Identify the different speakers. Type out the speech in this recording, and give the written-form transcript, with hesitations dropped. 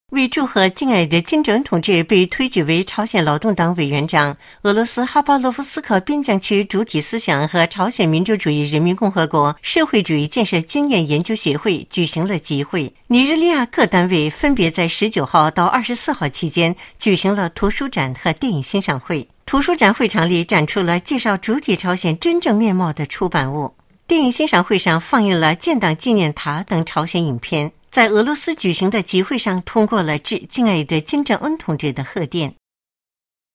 Speaker 1: 为祝贺敬爱的金正恩同志被推举为朝鲜劳动党委员长，俄罗斯哈巴罗夫斯克边疆区主体思想和朝鲜民主主义人民共和国社会主义建设经验研究协会举行了集会。尼日利亚各单位分别在19号到24号期间举行了图书展和电影欣赏会。图书展会场里展出了介绍主体朝鲜真正面貌的出版物，电影欣赏会上放映了建党纪念塔等朝鲜影片。在俄罗斯举行的集会上通过了致敬爱的金正恩同志的贺电。